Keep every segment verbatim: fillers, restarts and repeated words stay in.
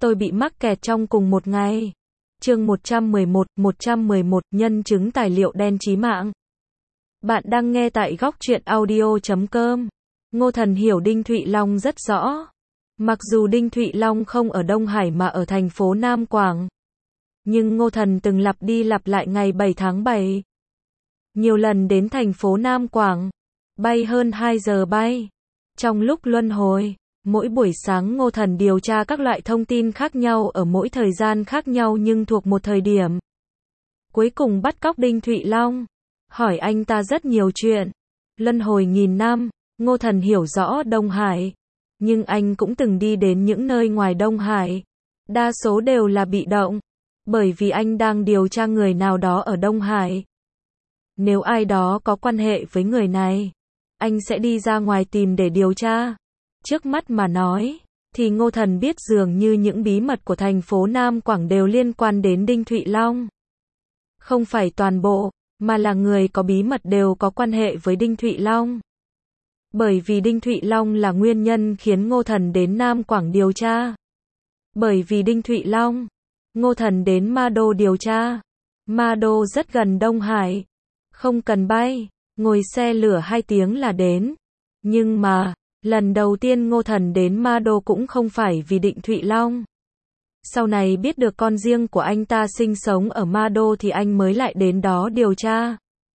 tôi bị mắc kẹt trong cùng một ngày. Chương một trăm mười một, một trăm mười một, nhân chứng tài liệu đen chí mạng. Bạn đang nghe tại góc truyện audio chấm com. Ngô Thần hiểu Đinh Thụy Long rất rõ. Mặc dù Đinh Thụy Long không ở Đông Hải mà ở thành phố Nam Quảng, nhưng Ngô Thần từng lặp đi lặp lại ngày bảy tháng bảy. Nhiều lần đến thành phố Nam Quảng, bay hơn hai giờ bay. Trong lúc luân hồi, mỗi buổi sáng Ngô Thần điều tra các loại thông tin khác nhau ở mỗi thời gian khác nhau nhưng thuộc một thời điểm. Cuối cùng bắt cóc Đinh Thụy Long, hỏi anh ta rất nhiều chuyện. Luân hồi nghìn năm, Ngô Thần hiểu rõ Đông Hải, nhưng anh cũng từng đi đến những nơi ngoài Đông Hải. Đa số đều là bị động, bởi vì anh đang điều tra người nào đó ở Đông Hải. Nếu ai đó có quan hệ với người này, anh sẽ đi ra ngoài tìm để điều tra. Trước mắt mà nói, thì Ngô Thần biết dường như những bí mật của thành phố Nam Quảng đều liên quan đến Đinh Thụy Long. Không phải toàn bộ, mà là người có bí mật đều có quan hệ với Đinh Thụy Long. Bởi vì Đinh Thụy Long là nguyên nhân khiến Ngô Thần đến Nam Quảng điều tra. Bởi vì Đinh Thụy Long, Ngô Thần đến Ma Đô điều tra. Ma Đô rất gần Đông Hải, không cần bay, ngồi xe lửa hai tiếng là đến. Nhưng mà, lần đầu tiên Ngô Thần đến Ma Đô cũng không phải vì Đinh Thụy Long. Sau này biết được con riêng của anh ta sinh sống ở Ma Đô thì anh mới lại đến đó điều tra.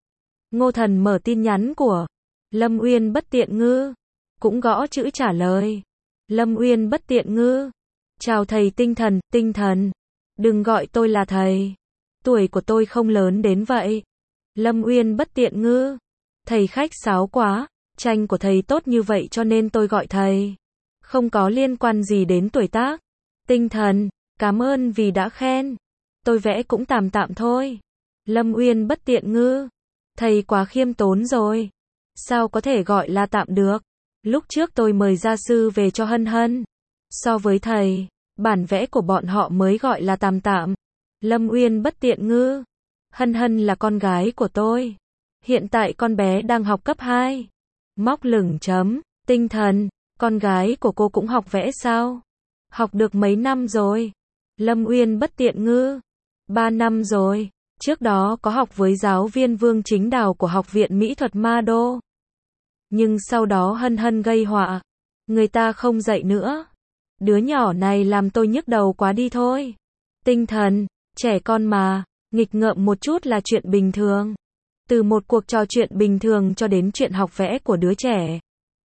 Ngô Thần mở tin nhắn của Lâm Uyên Bất Tiện Ngư, cũng gõ chữ trả lời. Lâm Uyên Bất Tiện Ngư, chào thầy Tinh Thần, Tinh Thần, đừng gọi tôi là thầy, tuổi của tôi không lớn đến vậy. Lâm Uyên Bất Tiện Ngư, thầy khách sáo quá, tranh của thầy tốt như vậy cho nên tôi gọi thầy, không có liên quan gì đến tuổi tác. Tinh Thần, cảm ơn vì đã khen, tôi vẽ cũng tạm tạm thôi. Lâm Uyên Bất Tiện Ngư, thầy quá khiêm tốn rồi, sao có thể gọi là tạm được. Lúc trước tôi mời gia sư về cho Hân Hân, so với thầy, bản vẽ của bọn họ mới gọi là tạm tạm. Lâm Uyên Bất Tiện Ngư, Hân Hân là con gái của tôi, hiện tại con bé đang học cấp hai. Móc lửng chấm, Tinh Thần, con gái của cô cũng học vẽ sao? Học được mấy năm rồi? Lâm Uyên Bất Tiện Ngư, ba năm rồi, trước đó có học với giáo viên Vương Chính Đào của Học viện Mỹ thuật Ma Đô. Nhưng sau đó Hân Hân gây họa, người ta không dạy nữa. Đứa nhỏ này làm tôi nhức đầu quá đi thôi. Tinh Thần, trẻ con mà, nghịch ngợm một chút là chuyện bình thường. Từ một cuộc trò chuyện bình thường cho đến chuyện học vẽ của đứa trẻ.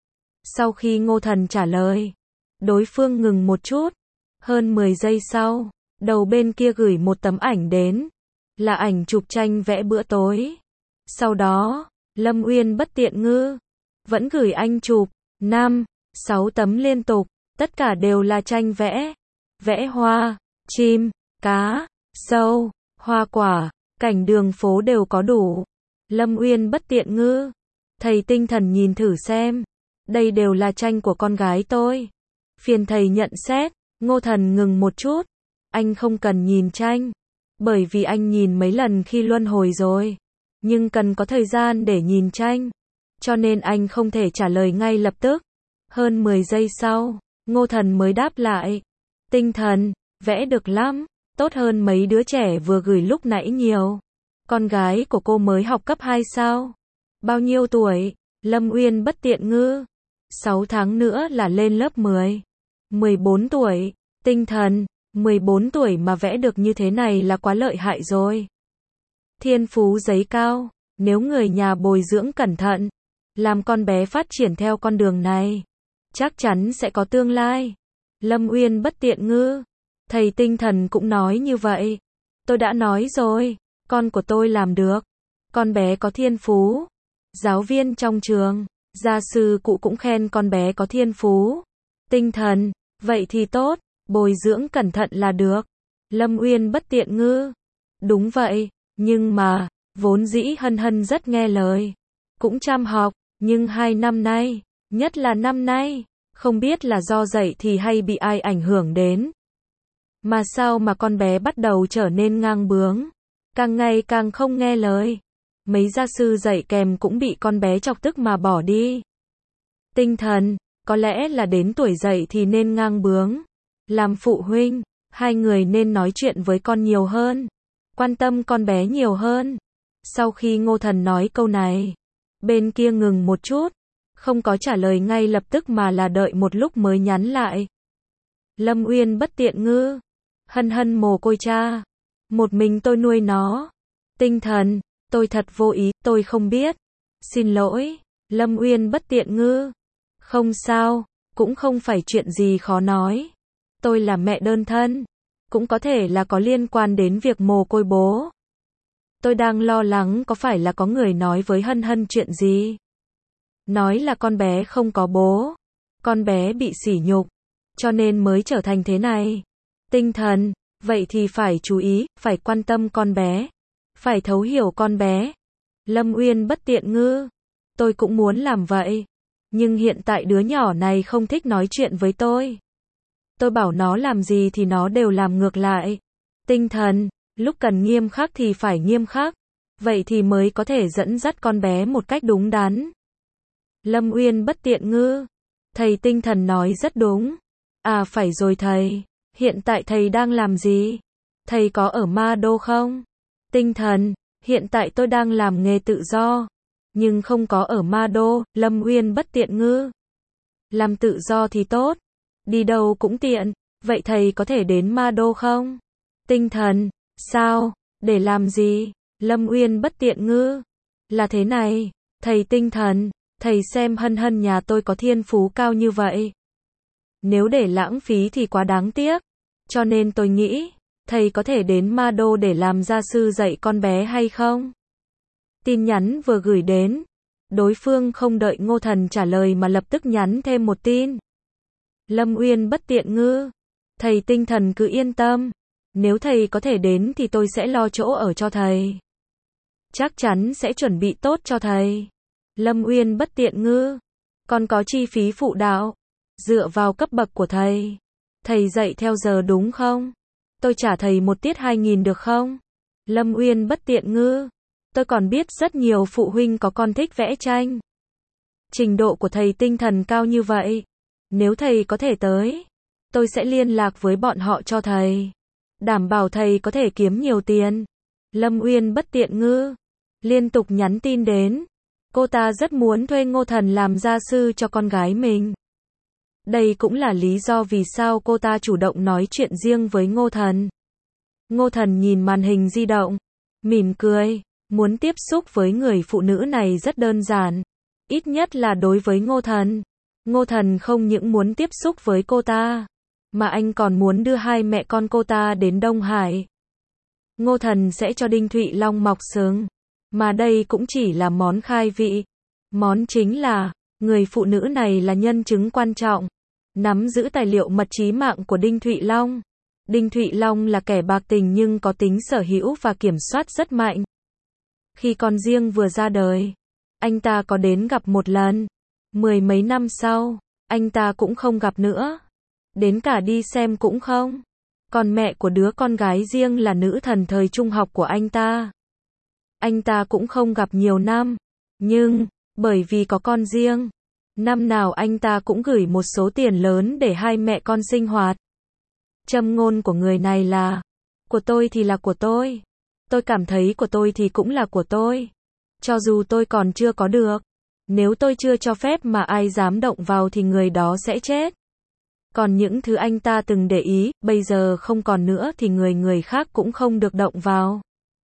Sau khi Ngô Thần trả lời, đối phương ngừng một chút. Hơn mười giây sau, đầu bên kia gửi một tấm ảnh đến. Là ảnh chụp tranh vẽ bữa tối. Sau đó, Lâm Uyên Bất Tiện Ngư vẫn gửi anh chụp năm, sáu tấm liên tục. Tất cả đều là tranh vẽ. Vẽ hoa, chim, cá, sâu, hoa quả, cảnh đường phố đều có đủ. Lâm Uyên Bất Tiện Ngư, thầy Tinh Thần nhìn thử xem. Đây đều là tranh của con gái tôi. Phiền thầy nhận xét. Ngô Thần ngừng một chút. Anh không cần nhìn tranh, bởi vì anh nhìn mấy lần khi luân hồi rồi. Nhưng cần có thời gian để nhìn tranh, cho nên anh không thể trả lời ngay lập tức. Hơn mười giây sau, Ngô Thần mới đáp lại. Tinh Thần, vẽ được lắm, tốt hơn mấy đứa trẻ vừa gửi lúc nãy nhiều. Con gái của cô mới học cấp hai sao? Bao nhiêu tuổi? Lâm Uyên Bất Tiện Ngư, sáu tháng nữa là lên lớp mười. mười bốn tuổi. Tinh Thần, mười bốn tuổi mà vẽ được như thế này là quá lợi hại rồi. Thiên phú giấy cao, nếu người nhà bồi dưỡng cẩn thận, làm con bé phát triển theo con đường này, chắc chắn sẽ có tương lai. Lâm Uyên Bất Tiện Ngư, thầy Tinh Thần cũng nói như vậy. Tôi đã nói rồi, con của tôi làm được. Con bé có thiên phú. Giáo viên trong trường, gia sư cụ cũng khen con bé có thiên phú. Tinh Thần, vậy thì tốt, bồi dưỡng cẩn thận là được. Lâm Uyên Bất Tiện Ngư, đúng vậy, nhưng mà, vốn dĩ Hân Hân rất nghe lời, cũng chăm học, nhưng hai năm nay, nhất là năm nay, không biết là do dạy thì hay bị ai ảnh hưởng đến. Mà sao mà con bé bắt đầu trở nên ngang bướng, càng ngày càng không nghe lời. Mấy gia sư dạy kèm cũng bị con bé chọc tức mà bỏ đi. Tinh Thần, có lẽ là đến tuổi dậy thì nên ngang bướng. Làm phụ huynh, Hai người nên nói chuyện với con nhiều hơn, quan tâm con bé nhiều hơn. Sau khi Ngô Thần nói câu này, bên kia ngừng một chút, không có trả lời ngay lập tức mà là đợi một lúc mới nhắn lại. Lâm Uyên bất tiện ngư. Hân hân mồ côi cha. Một mình tôi nuôi nó. Tinh thần, tôi thật vô ý, tôi không biết. Xin lỗi, Lâm Uyên bất tiện ngư. Không sao, cũng không phải chuyện gì khó nói. Tôi là mẹ đơn thân, cũng có thể là có liên quan đến việc mồ côi bố. Tôi đang lo lắng có phải là có người nói với Hân Hân chuyện gì. Nói là con bé không có bố, con bé bị sỉ nhục, cho nên mới trở thành thế này. Tinh thần, vậy thì phải chú ý, phải quan tâm con bé, phải thấu hiểu con bé. Lâm Uyên bất tiện ngư. Tôi cũng muốn làm vậy, nhưng hiện tại đứa nhỏ này không thích nói chuyện với tôi. Tôi bảo nó làm gì thì nó đều làm ngược lại. Tinh thần, lúc cần nghiêm khắc thì phải nghiêm khắc, vậy thì mới có thể dẫn dắt con bé một cách đúng đắn. Lâm Uyên bất tiện ngư. Thầy Tinh thần nói rất đúng. À phải rồi thầy, hiện tại thầy đang làm gì? Thầy có ở Ma Đô không? Tinh thần, hiện tại tôi đang làm nghề tự do, nhưng không có ở Ma Đô. Lâm Uyên bất tiện ngư. Làm tự do thì tốt, đi đâu cũng tiện, vậy thầy có thể đến Ma Đô không? Tinh thần, sao, để làm gì? Lâm Uyên bất tiện ngư. Là thế này, thầy Tinh thần, thầy xem Hân Hân nhà tôi có thiên phú cao như vậy. Nếu để lãng phí thì quá đáng tiếc, cho nên tôi nghĩ, thầy có thể đến Ma Đô để làm gia sư dạy con bé hay không? Tin nhắn vừa gửi đến, đối phương không đợi Ngô Thần trả lời mà lập tức nhắn thêm một tin. Lâm Uyên bất tiện ngư. Thầy Tinh thần cứ yên tâm, nếu thầy có thể đến thì tôi sẽ lo chỗ ở cho thầy. Chắc chắn sẽ chuẩn bị tốt cho thầy. Lâm Uyên bất tiện ngư. Còn có chi phí phụ đạo, dựa vào cấp bậc của thầy. Thầy dạy theo giờ đúng không? Tôi trả thầy một tiết hai nghìn được không? Lâm Uyên bất tiện ngư. Tôi còn biết rất nhiều phụ huynh có con thích vẽ tranh. Trình độ của thầy Tinh thần cao như vậy, nếu thầy có thể tới, tôi sẽ liên lạc với bọn họ cho thầy, đảm bảo thầy có thể kiếm nhiều tiền. Lâm Uyên bất tiện ngư. Liên tục nhắn tin đến. Cô ta rất muốn thuê Ngô Thần làm gia sư cho con gái mình. Đây cũng là lý do vì sao cô ta chủ động nói chuyện riêng với Ngô Thần. Ngô Thần nhìn màn hình di động, mỉm cười. Muốn tiếp xúc với người phụ nữ này rất đơn giản, ít nhất là đối với Ngô Thần. Ngô Thần không những muốn tiếp xúc với cô ta, mà anh còn muốn đưa hai mẹ con cô ta đến Đông Hải. Ngô Thần sẽ cho Đinh Thụy Long mọc sừng, mà đây cũng chỉ là món khai vị. Món chính là, người phụ nữ này là nhân chứng quan trọng, nắm giữ tài liệu mật chí mạng của Đinh Thụy Long. Đinh Thụy Long là kẻ bạc tình nhưng có tính sở hữu và kiểm soát rất mạnh. Khi con riêng vừa ra đời, anh ta có đến gặp một lần. Mười mấy năm sau, anh ta cũng không gặp nữa. Đến cả đi xem cũng không. Còn mẹ của đứa con gái riêng là nữ thần thời trung học của anh ta. Anh ta cũng không gặp nhiều năm. Nhưng, bởi vì có con riêng, năm nào anh ta cũng gửi một số tiền lớn để hai mẹ con sinh hoạt. Châm ngôn của người này là, của tôi thì là của tôi. Tôi cảm thấy của tôi thì cũng là của tôi. Cho dù tôi còn chưa có được, nếu tôi chưa cho phép mà ai dám động vào thì người đó sẽ chết. Còn những thứ anh ta từng để ý, bây giờ không còn nữa thì người người khác cũng không được động vào.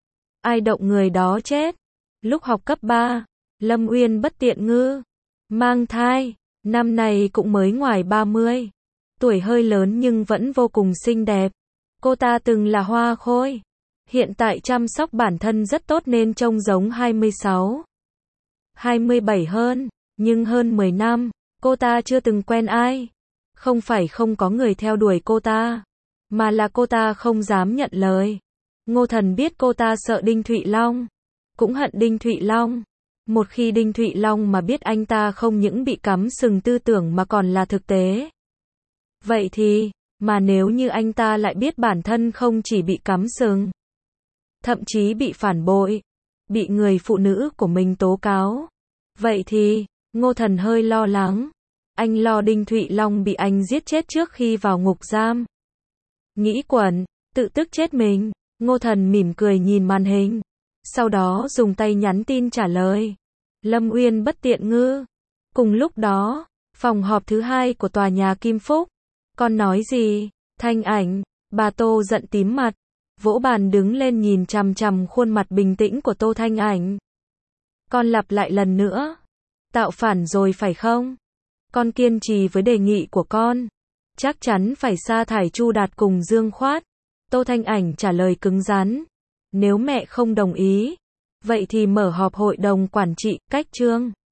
Ai động người đó chết. Lúc học cấp ba, Lâm Uyên bất tiện ngư. Mang thai, năm nay cũng mới ngoài ba mươi. Tuổi hơi lớn nhưng vẫn vô cùng xinh đẹp. Cô ta từng là hoa khôi. Hiện tại chăm sóc bản thân rất tốt nên trông giống hai mươi sáu, hai mươi bảy hơn, nhưng hơn mười năm, cô ta chưa từng quen ai. Không phải không có người theo đuổi cô ta, mà là cô ta không dám nhận lời. Ngô Thần biết cô ta sợ Đinh Thụy Long, cũng hận Đinh Thụy Long. Một khi Đinh Thụy Long mà biết anh ta không những bị cắm sừng tư tưởng mà còn là thực tế. Vậy thì, mà nếu như anh ta lại biết bản thân không chỉ bị cắm sừng, thậm chí bị phản bội, bị người phụ nữ của mình tố cáo. Vậy thì, Ngô Thần hơi lo lắng. Anh lo Đinh Thụy Long bị anh giết chết trước khi vào ngục giam. Nghĩ quẩn, tự tức chết mình. Ngô Thần mỉm cười nhìn màn hình. Sau đó dùng tay nhắn tin trả lời. Lâm Uyên bất tiện ngư. Cùng lúc đó, phòng họp thứ hai của tòa nhà Kim Phúc. Con nói gì? Thanh Ảnh. Bà Tô giận tím mặt. Vỗ bàn đứng lên nhìn chằm chằm khuôn mặt bình tĩnh của Tô Thanh Ảnh. Con lặp lại lần nữa. Tạo phản rồi phải không? Con kiên trì với đề nghị của con. Chắc chắn phải sa thải Chu Đạt cùng Dương Khoát. Tô Thanh Ảnh trả lời cứng rắn. Nếu mẹ không đồng ý, vậy thì mở họp hội đồng quản trị, cách trương.